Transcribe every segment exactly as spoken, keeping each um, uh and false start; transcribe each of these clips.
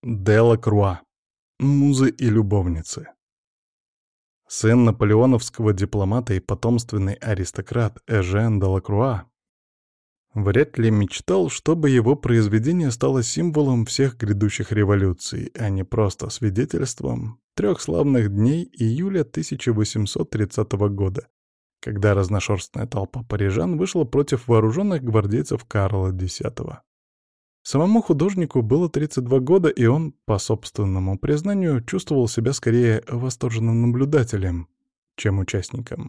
Делакруа. Музы и любовницы. Сын наполеоновского дипломата и потомственный аристократ Эжен Делакруа вряд ли мечтал, чтобы его произведение стало символом всех грядущих революций, а не просто свидетельством трех славных дней июля тысяча восемьсот тридцатого года, когда разношерстная толпа парижан вышла против вооруженных гвардейцев Карла X. Самому художнику было тридцать два года, и он, по собственному признанию, чувствовал себя скорее восторженным наблюдателем, чем участником.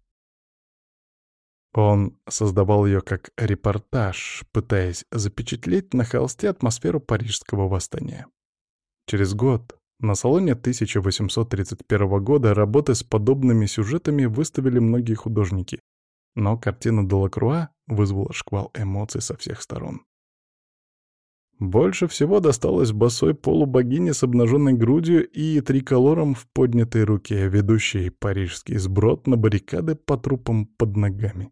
Он создавал ее как репортаж, пытаясь запечатлеть на холсте атмосферу парижского восстания. Через год, на салоне тысяча восемьсот тридцать первого года, работы с подобными сюжетами выставили многие художники, но картина Делакруа вызвала шквал эмоций со всех сторон. Больше всего досталось босой полубогине с обнаженной грудью и триколором в поднятой руке, ведущей парижский сброд на баррикады по трупам под ногами.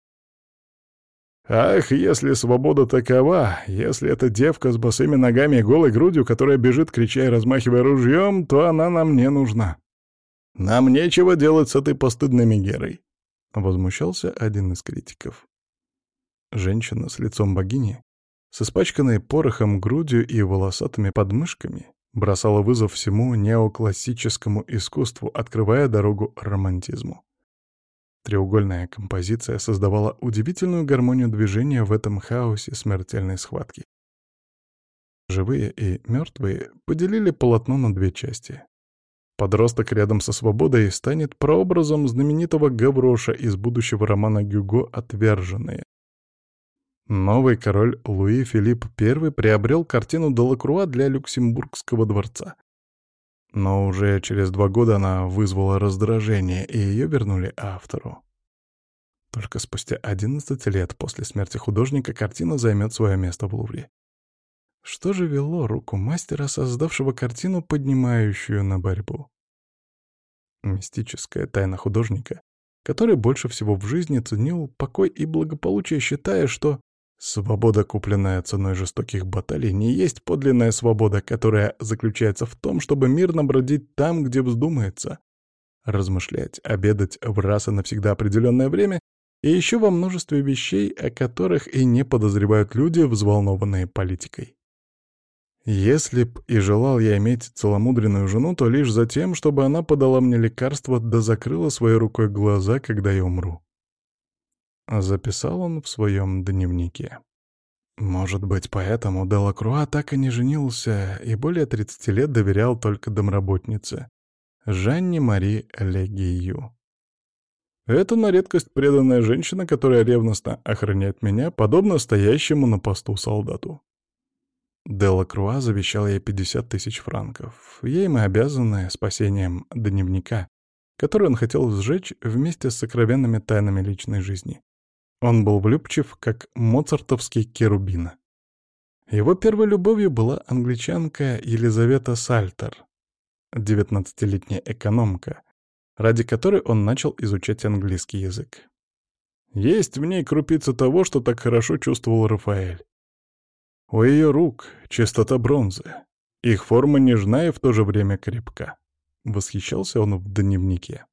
«Ах, если свобода такова, если эта девка с босыми ногами и голой грудью, которая бежит, крича и размахивая ружьем, то она нам не нужна. Нам нечего делать с этой постыдной Мегерой», — возмущался один из критиков. Женщина с лицом богини, с испачканной порохом грудью и волосатыми подмышками, бросала вызов всему неоклассическому искусству, открывая дорогу романтизму. Треугольная композиция создавала удивительную гармонию движения в этом хаосе смертельной схватки. Живые и мертвые поделили полотно на две части. Подросток рядом со свободой станет прообразом знаменитого Гавроша из будущего романа Гюго «Отверженные». Новый король Луи Филипп I приобрел картину Делакруа для Люксембургского дворца. Но уже через два года она вызвала раздражение, и ее вернули автору. Только спустя одиннадцать лет после смерти художника картина займет свое место в Лувре. Что же вело руку мастера, создавшего картину, поднимающую на борьбу? Мистическая тайна художника, который больше всего в жизни ценил покой и благополучие, считая, что свобода, купленная ценой жестоких баталий, не есть подлинная свобода, которая заключается в том, чтобы мирно бродить там, где вздумается, размышлять, обедать в раз и навсегда определенное время и еще во множестве вещей, о которых и не подозревают люди, взволнованные политикой. Если б и желал я иметь целомудренную жену, то лишь за тем, чтобы она подала мне лекарство да закрыла своей рукой глаза, когда я умру. Записал он в своем дневнике. Может быть, поэтому Делакруа так и не женился и более тридцати лет доверял только домработнице Жанне Мари Легию. Это на редкость преданная женщина, которая ревностно охраняет меня, подобно стоящему на посту солдату. Делакруа завещал ей пятьдесят тысяч франков. Ей мы обязаны спасением дневника, который он хотел сжечь вместе с сокровенными тайнами личной жизни. Он был влюбчив, как моцартовский Керубина. Его первой любовью была англичанка Елизавета Сальтер, девятнадцатилетняя экономка, ради которой он начал изучать английский язык. Есть в ней крупица того, что так хорошо чувствовал Рафаэль. У ее рук чистота бронзы, их форма нежна и в то же время крепка. Восхищался он в дневнике.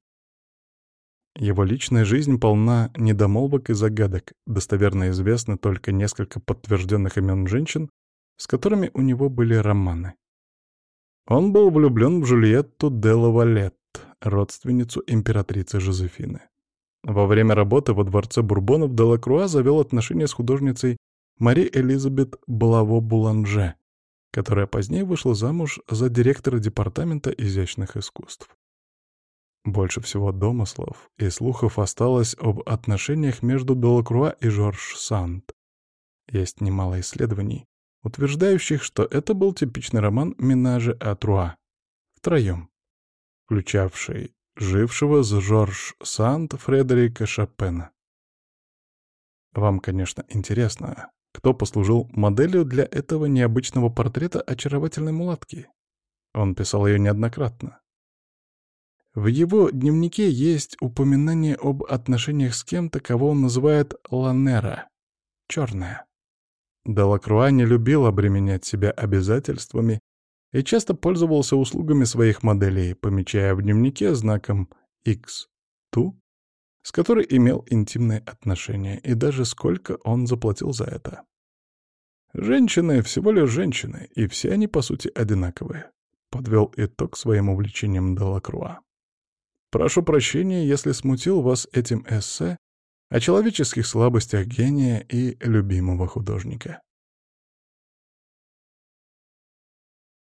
Его личная жизнь полна недомолвок и загадок, достоверно известны только несколько подтвержденных имен женщин, с которыми у него были романы. Он был влюблен в Жюльетту де Лавалет, родственницу императрицы Жозефины. Во время работы во дворце Бурбонов Делакруа завел отношения с художницей Мари Элизабет Блаво-Буланже, которая позднее вышла замуж за директора департамента изящных искусств. Больше всего домыслов и слухов осталось об отношениях между Делакруа и Жорж Санд. Есть немало исследований, утверждающих, что это был типичный роман «Менаже а Труа» втроем, включавший жившего с Жорж Санд Фредерика Шопена. Вам, конечно, интересно, кто послужил моделью для этого необычного портрета очаровательной мулатки. Он писал ее неоднократно. В его дневнике есть упоминание об отношениях с кем-то, кого он называет «ланера» — «черная». Делакруа не любил обременять себя обязательствами и часто пользовался услугами своих моделей, помечая в дневнике знаком икс ту, с которой имел интимные отношения, и даже сколько он заплатил за это. Женщины всего лишь женщины, и все они, по сути, одинаковые, подвел итог своим увлечением Делакруа. Прошу прощения, если смутил вас этим эссе о человеческих слабостях гения и любимого художника.